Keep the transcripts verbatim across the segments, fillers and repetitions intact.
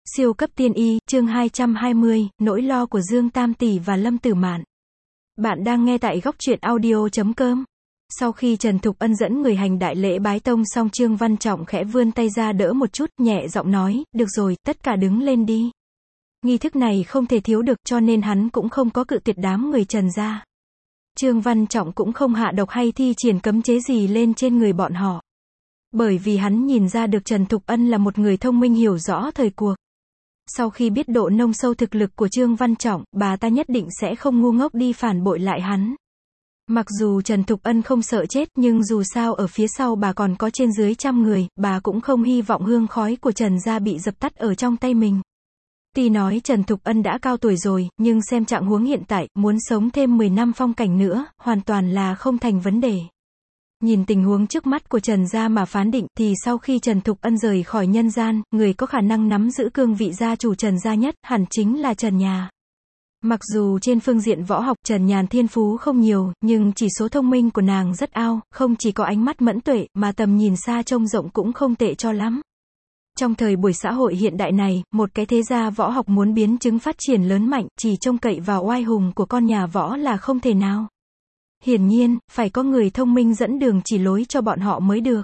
Siêu cấp tiên y, chương hai trăm hai mươi, nỗi lo của Dương Tam Tỷ và Lâm Tử Mạn. Bạn đang nghe tại góc truyện audio chấm com. Sau khi Trần Thục Ân dẫn người hành đại lễ bái tông xong, Trương Văn Trọng khẽ vươn tay ra đỡ một chút, nhẹ giọng nói, được rồi, tất cả đứng lên đi. Nghi thức này không thể thiếu được, cho nên hắn cũng không có cự tuyệt đám người Trần gia. Trương Văn Trọng cũng không hạ độc hay thi triển cấm chế gì lên trên người bọn họ. Bởi vì hắn nhìn ra được Trần Thục Ân là một người thông minh hiểu rõ thời cuộc. Sau khi biết độ nông sâu thực lực của Trương Văn Trọng, bà ta nhất định sẽ không ngu ngốc đi phản bội lại hắn. Mặc dù Trần Thục Ân không sợ chết, nhưng dù sao ở phía sau bà còn có trên dưới trăm người, bà cũng không hy vọng hương khói của Trần gia bị dập tắt ở trong tay mình. Tuy nói Trần Thục Ân đã cao tuổi rồi, nhưng xem trạng huống hiện tại, muốn sống thêm mười năm phong cảnh nữa, hoàn toàn là không thành vấn đề. Nhìn tình huống trước mắt của Trần gia mà phán định, thì sau khi Trần Thục Ân rời khỏi nhân gian, người có khả năng nắm giữ cương vị gia chủ Trần gia nhất, hẳn chính là Trần Nhà. Mặc dù trên phương diện võ học, Trần Nhàn thiên phú không nhiều, nhưng chỉ số thông minh của nàng rất ao, không chỉ có ánh mắt mẫn tuệ, mà tầm nhìn xa trông rộng cũng không tệ cho lắm. Trong thời buổi xã hội hiện đại này, một cái thế gia võ học muốn biến chứng phát triển lớn mạnh, chỉ trông cậy vào oai hùng của con nhà võ là không thể nào. Hiển nhiên, phải có người thông minh dẫn đường chỉ lối cho bọn họ mới được.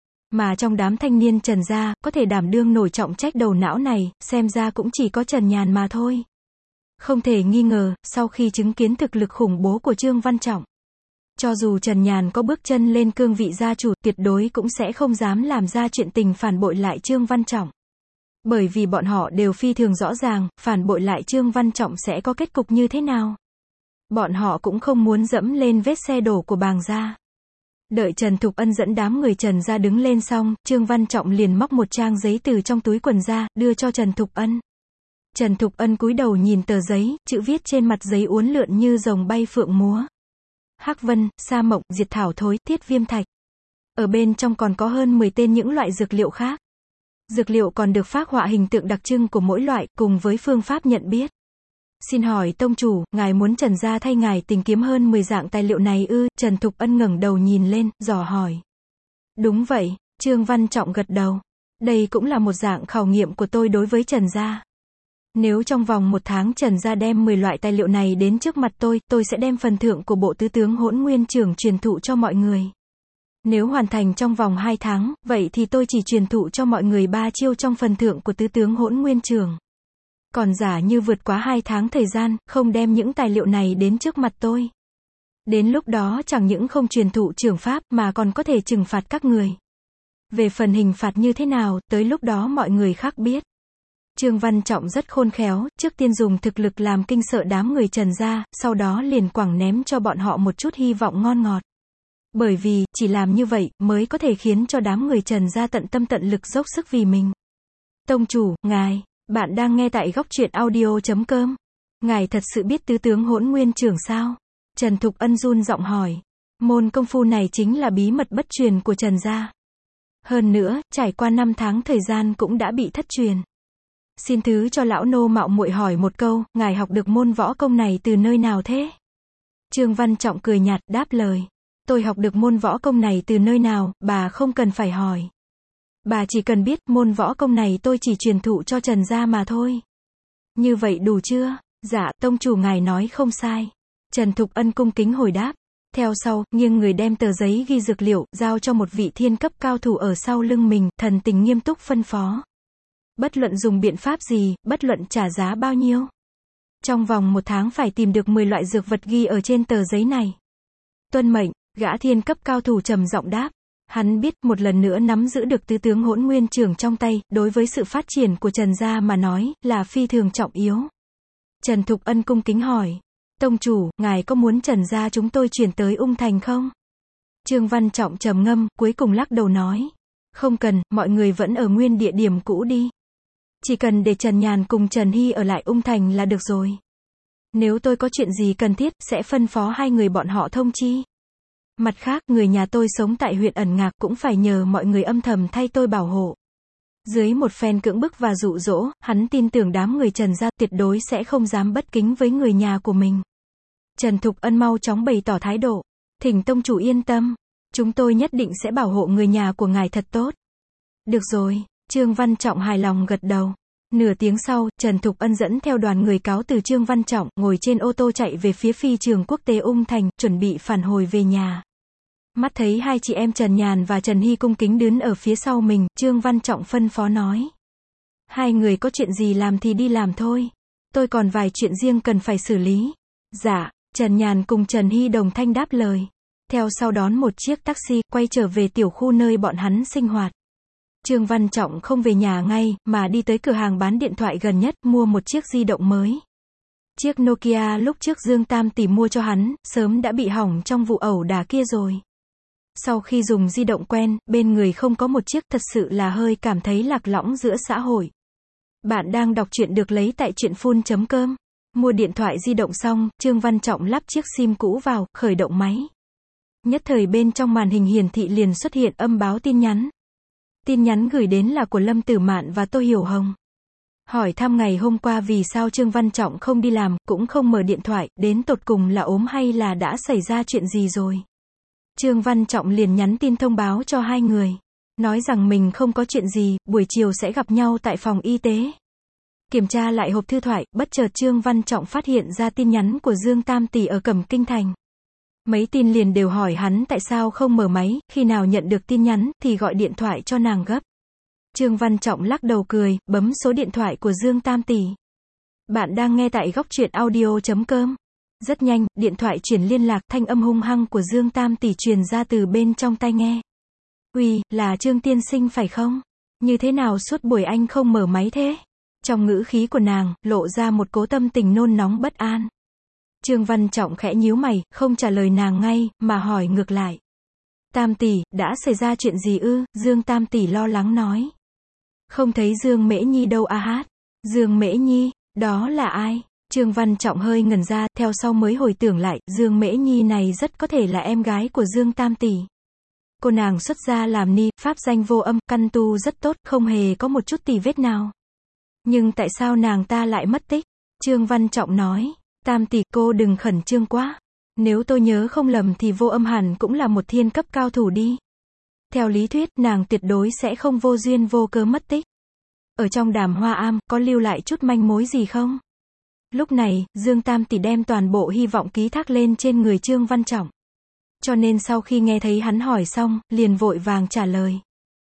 Mà trong đám thanh niên Trần gia, có thể đảm đương nổi trọng trách đầu não này, xem ra cũng chỉ có Trần Nhàn mà thôi. Không thể nghi ngờ, sau khi chứng kiến thực lực khủng bố của Trương Văn Trọng, cho dù Trần Nhàn có bước chân lên cương vị gia chủ, tuyệt đối cũng sẽ không dám làm ra chuyện tình phản bội lại Trương Văn Trọng. Bởi vì bọn họ đều phi thường rõ ràng, phản bội lại Trương Văn Trọng sẽ có kết cục như thế nào. Bọn họ cũng không muốn dẫm lên vết xe đổ của Bàng gia. Đợi Trần Thục Ân dẫn đám người Trần gia đứng lên xong, Trương Văn Trọng liền móc một trang giấy từ trong túi quần ra, đưa cho Trần Thục Ân. Trần Thục Ân cúi đầu nhìn tờ giấy, chữ viết trên mặt giấy uốn lượn như rồng bay phượng múa. Hắc Vân, Sa Mộng, Diệt Thảo Thối, Thiết Viêm Thạch. Ở bên trong còn có hơn mười tên những loại dược liệu khác. Dược liệu còn được phác họa hình tượng đặc trưng của mỗi loại, cùng với phương pháp nhận biết. Xin hỏi tông chủ, ngài muốn Trần gia thay ngài tìm kiếm hơn mười dạng tài liệu này ư? Trần Thục Ân ngẩng đầu nhìn lên, dò hỏi. Đúng vậy, Trương Văn Trọng gật đầu. Đây cũng là một dạng khảo nghiệm của tôi đối với Trần gia. Nếu trong vòng một tháng Trần gia đem mười loại tài liệu này đến trước mặt tôi, tôi sẽ đem phần thưởng của bộ tứ tướng Hỗn Nguyên Trưởng truyền thụ cho mọi người. Nếu hoàn thành trong vòng hai tháng, vậy thì tôi chỉ truyền thụ cho mọi người ba chiêu trong phần thưởng của tứ tướng Hỗn Nguyên Trưởng. Còn giả như vượt quá hai tháng thời gian, không đem những tài liệu này đến trước mặt tôi. Đến lúc đó chẳng những không truyền thụ trưởng pháp mà còn có thể trừng phạt các người. Về phần hình phạt như thế nào, tới lúc đó mọi người khác biết. Trương Văn Trọng rất khôn khéo, trước tiên dùng thực lực làm kinh sợ đám người Trần gia, sau đó liền quẳng ném cho bọn họ một chút hy vọng ngon ngọt. Bởi vì, chỉ làm như vậy, mới có thể khiến cho đám người Trần gia tận tâm tận lực dốc sức vì mình. Tông chủ, ngài, bạn đang nghe tại góc truyện audio chấm com. Ngài thật sự biết tứ tướng Hỗn Nguyên Trưởng sao? Trần Thục Ân run giọng hỏi. Môn công phu này chính là bí mật bất truyền của Trần gia. Hơn nữa, trải qua năm tháng thời gian cũng đã bị thất truyền. Xin thứ cho lão nô mạo muội hỏi một câu, ngài học được môn võ công này từ nơi nào thế? Trương Văn Trọng cười nhạt, đáp lời. Tôi học được môn võ công này từ nơi nào, bà không cần phải hỏi. Bà chỉ cần biết, môn võ công này tôi chỉ truyền thụ cho Trần gia mà thôi. Như vậy đủ chưa? Dạ, tông chủ ngài nói không sai. Trần Thục Ân cung kính hồi đáp. Theo sau, nghiêng người đem tờ giấy ghi dược liệu, giao cho một vị thiên cấp cao thủ ở sau lưng mình, thần tình nghiêm túc phân phó. Bất luận dùng biện pháp gì, bất luận trả giá bao nhiêu. Trong vòng một tháng phải tìm được mười loại dược vật ghi ở trên tờ giấy này. Tuân mệnh, gã thiên cấp cao thủ trầm giọng đáp. Hắn biết, một lần nữa nắm giữ được tứ tướng Hỗn Nguyên Trưởng trong tay, đối với sự phát triển của Trần gia mà nói, là phi thường trọng yếu. Trần Thục Ân cung kính hỏi. Tông chủ, ngài có muốn Trần gia chúng tôi chuyển tới Ung Thành không? Trương Văn Trọng trầm ngâm, cuối cùng lắc đầu nói. Không cần, mọi người vẫn ở nguyên địa điểm cũ đi. Chỉ cần để Trần Nhàn cùng Trần Hy ở lại Ung Thành là được rồi. Nếu tôi có chuyện gì cần thiết, sẽ phân phó hai người bọn họ thông chi. Mặt khác, người nhà tôi sống tại huyện Ẩn Ngạc cũng phải nhờ mọi người âm thầm thay tôi bảo hộ. Dưới một phen cưỡng bức và dụ dỗ, hắn tin tưởng đám người Trần gia tuyệt đối sẽ không dám bất kính với người nhà của mình. Trần Thục Ân mau chóng bày tỏ thái độ. Thỉnh tông chủ yên tâm. Chúng tôi nhất định sẽ bảo hộ người nhà của ngài thật tốt. Được rồi, Trương Văn Trọng hài lòng gật đầu. Nửa tiếng sau, Trần Thục Ân dẫn theo đoàn người cáo từ Trương Văn Trọng, ngồi trên ô tô chạy về phía phi trường quốc tế Ung Thành, chuẩn bị phản hồi về nhà. Mắt thấy hai chị em Trần Nhàn và Trần Hy cung kính đứng ở phía sau mình, Trương Văn Trọng phân phó nói. Hai người có chuyện gì làm thì đi làm thôi. Tôi còn vài chuyện riêng cần phải xử lý. Dạ, Trần Nhàn cùng Trần Hy đồng thanh đáp lời. Theo sau đón một chiếc taxi, quay trở về tiểu khu nơi bọn hắn sinh hoạt. Trương Văn Trọng không về nhà ngay, mà đi tới cửa hàng bán điện thoại gần nhất, mua một chiếc di động mới. Chiếc Nokia lúc trước Dương Tam Tỷ mua cho hắn, sớm đã bị hỏng trong vụ ẩu đả kia rồi. Sau khi dùng di động quen, bên người không có một chiếc, thật sự là hơi cảm thấy lạc lõng giữa xã hội. Bạn đang đọc truyện được lấy tại truyện phun chấm com. Mua điện thoại di động xong, Trương Văn Trọng lắp chiếc sim cũ vào, khởi động máy. Nhất thời bên trong màn hình hiển thị liền xuất hiện âm báo tin nhắn. Tin nhắn gửi đến là của Lâm Tử Mạn và Tô Hiểu Hồng. Hỏi thăm ngày hôm qua vì sao Trương Văn Trọng không đi làm, cũng không mở điện thoại, đến tột cùng là ốm hay là đã xảy ra chuyện gì rồi. Trương Văn Trọng liền nhắn tin thông báo cho hai người. Nói rằng mình không có chuyện gì, buổi chiều sẽ gặp nhau tại phòng y tế. Kiểm tra lại hộp thư thoại, bất chợt Trương Văn Trọng phát hiện ra tin nhắn của Dương Tam Tỷ ở Cẩm Kinh Thành. Mấy tin liền đều hỏi hắn tại sao không mở máy, khi nào nhận được tin nhắn, thì gọi điện thoại cho nàng gấp. Trương Văn Trọng lắc đầu cười, bấm số điện thoại của Dương Tam Tỷ. Bạn đang nghe tại góc truyện audio chấm com. Rất nhanh, điện thoại chuyển liên lạc, thanh âm hung hăng của Dương Tam Tỷ truyền ra từ bên trong tai nghe. Uy, là Trương tiên sinh phải không? Như thế nào suốt buổi anh không mở máy thế? Trong ngữ khí của nàng, lộ ra một cố tâm tình nôn nóng bất an. Trương Văn Trọng khẽ nhíu mày, không trả lời nàng ngay, mà hỏi ngược lại. Tam Tỷ, đã xảy ra chuyện gì ư? Dương Tam Tỷ lo lắng nói. Không thấy Dương Mễ Nhi đâu a hát. Dương Mễ Nhi, đó là ai? Trương Văn Trọng hơi ngẩn ra, theo sau mới hồi tưởng lại, Dương Mễ Nhi này rất có thể là em gái của Dương Tam Tỷ. Cô nàng xuất gia làm ni, pháp danh vô âm, căn tu rất tốt, không hề có một chút tì vết nào. Nhưng tại sao nàng ta lại mất tích? Trương Văn Trọng nói. Tam Tỷ, cô đừng khẩn trương quá. Nếu tôi nhớ không lầm thì vô âm hẳn cũng là một thiên cấp cao thủ đi. Theo lý thuyết, nàng tuyệt đối sẽ không vô duyên vô cớ mất tích. Ở trong Đàm Hoa Am, có lưu lại chút manh mối gì không? Lúc này, Dương Tam Tỷ đem toàn bộ hy vọng ký thác lên trên người Trương Văn Trọng. Cho nên sau khi nghe thấy hắn hỏi xong, liền vội vàng trả lời.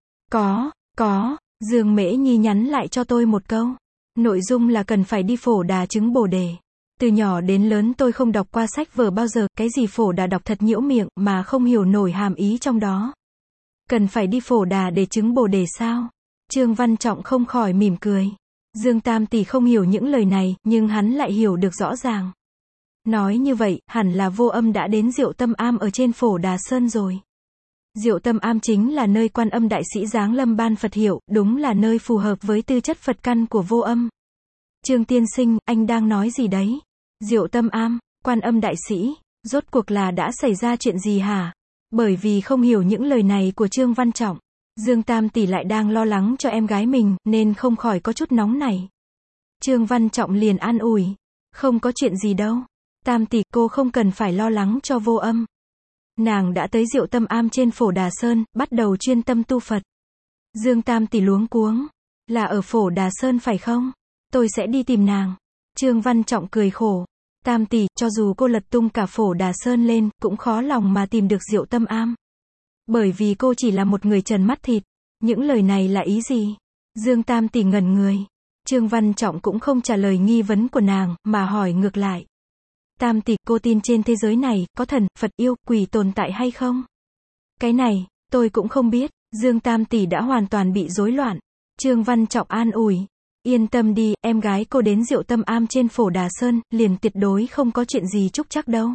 Có, có, Dương Mễ Nhi nhắn lại cho tôi một câu. Nội dung là cần phải đi phổ đà chứng bồ đề. Từ nhỏ đến lớn tôi không đọc qua sách vở bao giờ, cái gì phổ đà đọc thật nhiễu miệng, mà không hiểu nổi hàm ý trong đó. Cần phải đi phổ đà để chứng bồ đề sao? Trương Văn Trọng không khỏi mỉm cười. Dương Tam Tỷ không hiểu những lời này, nhưng hắn lại hiểu được rõ ràng. Nói như vậy, hẳn là vô âm đã đến Diệu Tâm Am ở trên phổ Đà Sơn rồi. Diệu Tâm Am chính là nơi Quan Âm Đại Sĩ giáng lâm ban Phật hiệu, đúng là nơi phù hợp với tư chất Phật căn của vô âm. Trương tiên sinh, anh đang nói gì đấy? Diệu Tâm Am, Quan Âm Đại Sĩ, rốt cuộc là đã xảy ra chuyện gì hả? Bởi vì không hiểu những lời này của Trương Văn Trọng, Dương Tam Tỷ lại đang lo lắng cho em gái mình, nên không khỏi có chút nóng này. Trương Văn Trọng liền an ủi. Không có chuyện gì đâu. Tam Tỷ, cô không cần phải lo lắng cho vô âm. Nàng đã tới Diệu Tâm Am trên phổ Đà Sơn, bắt đầu chuyên tâm tu Phật. Dương Tam Tỷ luống cuống. Là ở phổ Đà Sơn phải không? Tôi sẽ đi tìm nàng. Trương Văn Trọng cười khổ. Tam Tỷ, cho dù cô lật tung cả phổ Đà Sơn lên, cũng khó lòng mà tìm được Diệu Tâm Am. Bởi vì cô chỉ là một người trần mắt thịt. Những lời này là ý gì? Dương Tam Tỷ ngẩn người. Trương Văn Trọng cũng không trả lời nghi vấn của nàng, mà hỏi ngược lại. Tam Tỷ, cô tin trên thế giới này, có thần, Phật, yêu, quỷ tồn tại hay không? Cái này, tôi cũng không biết. Dương Tam Tỷ đã hoàn toàn bị rối loạn. Trương Văn Trọng an ủi. Yên tâm đi, em gái cô đến Diệu Tâm Am trên phổ Đà Sơn, liền tuyệt đối không có chuyện gì trúc trắc đâu.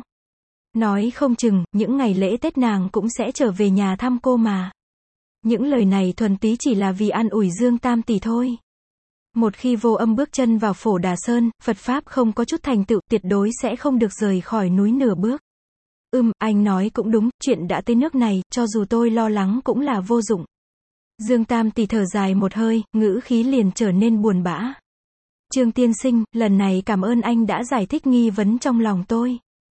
Nói không chừng, những ngày lễ Tết nàng cũng sẽ trở về nhà thăm cô mà. Những lời này thuần túy chỉ là vì an ủi Dương Tam Tỷ thôi. Một khi vô âm bước chân vào phổ Đà Sơn, Phật Pháp không có chút thành tựu, tuyệt đối sẽ không được rời khỏi núi nửa bước. Ừm, anh nói cũng đúng, chuyện đã tới nước này, cho dù tôi lo lắng cũng là vô dụng. Dương Tam Tỷ thở dài một hơi, ngữ khí liền trở nên buồn bã. Trương tiên sinh, lần này cảm ơn anh đã giải thích nghi vấn trong lòng tôi.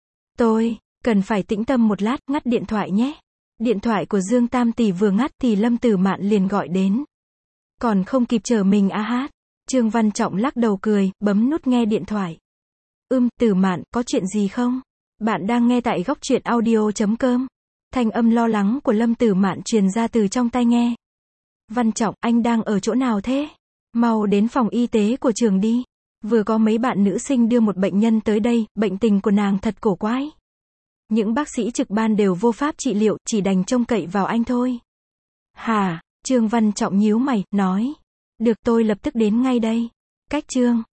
Tôi, cần phải tĩnh tâm một lát, ngắt điện thoại nhé. Điện thoại của Dương Tam Tỷ vừa ngắt thì Lâm Tử Mạn liền gọi đến. Còn không kịp chờ mình a hát. Trương Văn Trọng lắc đầu cười, bấm nút nghe điện thoại. Ưm, Tử Mạn, có chuyện gì không? Bạn đang nghe tại góc truyện audio chấm com. Thanh âm lo lắng của Lâm Tử Mạn truyền ra từ trong tai nghe. Văn Trọng, anh đang ở chỗ nào thế? Mau đến phòng y tế của trường đi. Vừa có mấy bạn nữ sinh đưa một bệnh nhân tới đây, bệnh tình của nàng thật cổ quái. Những bác sĩ trực ban đều vô pháp trị liệu, chỉ đành trông cậy vào anh thôi. Hả? Trương Văn Trọng nhíu mày, nói. Được, tôi lập tức đến ngay đây. Cách Trương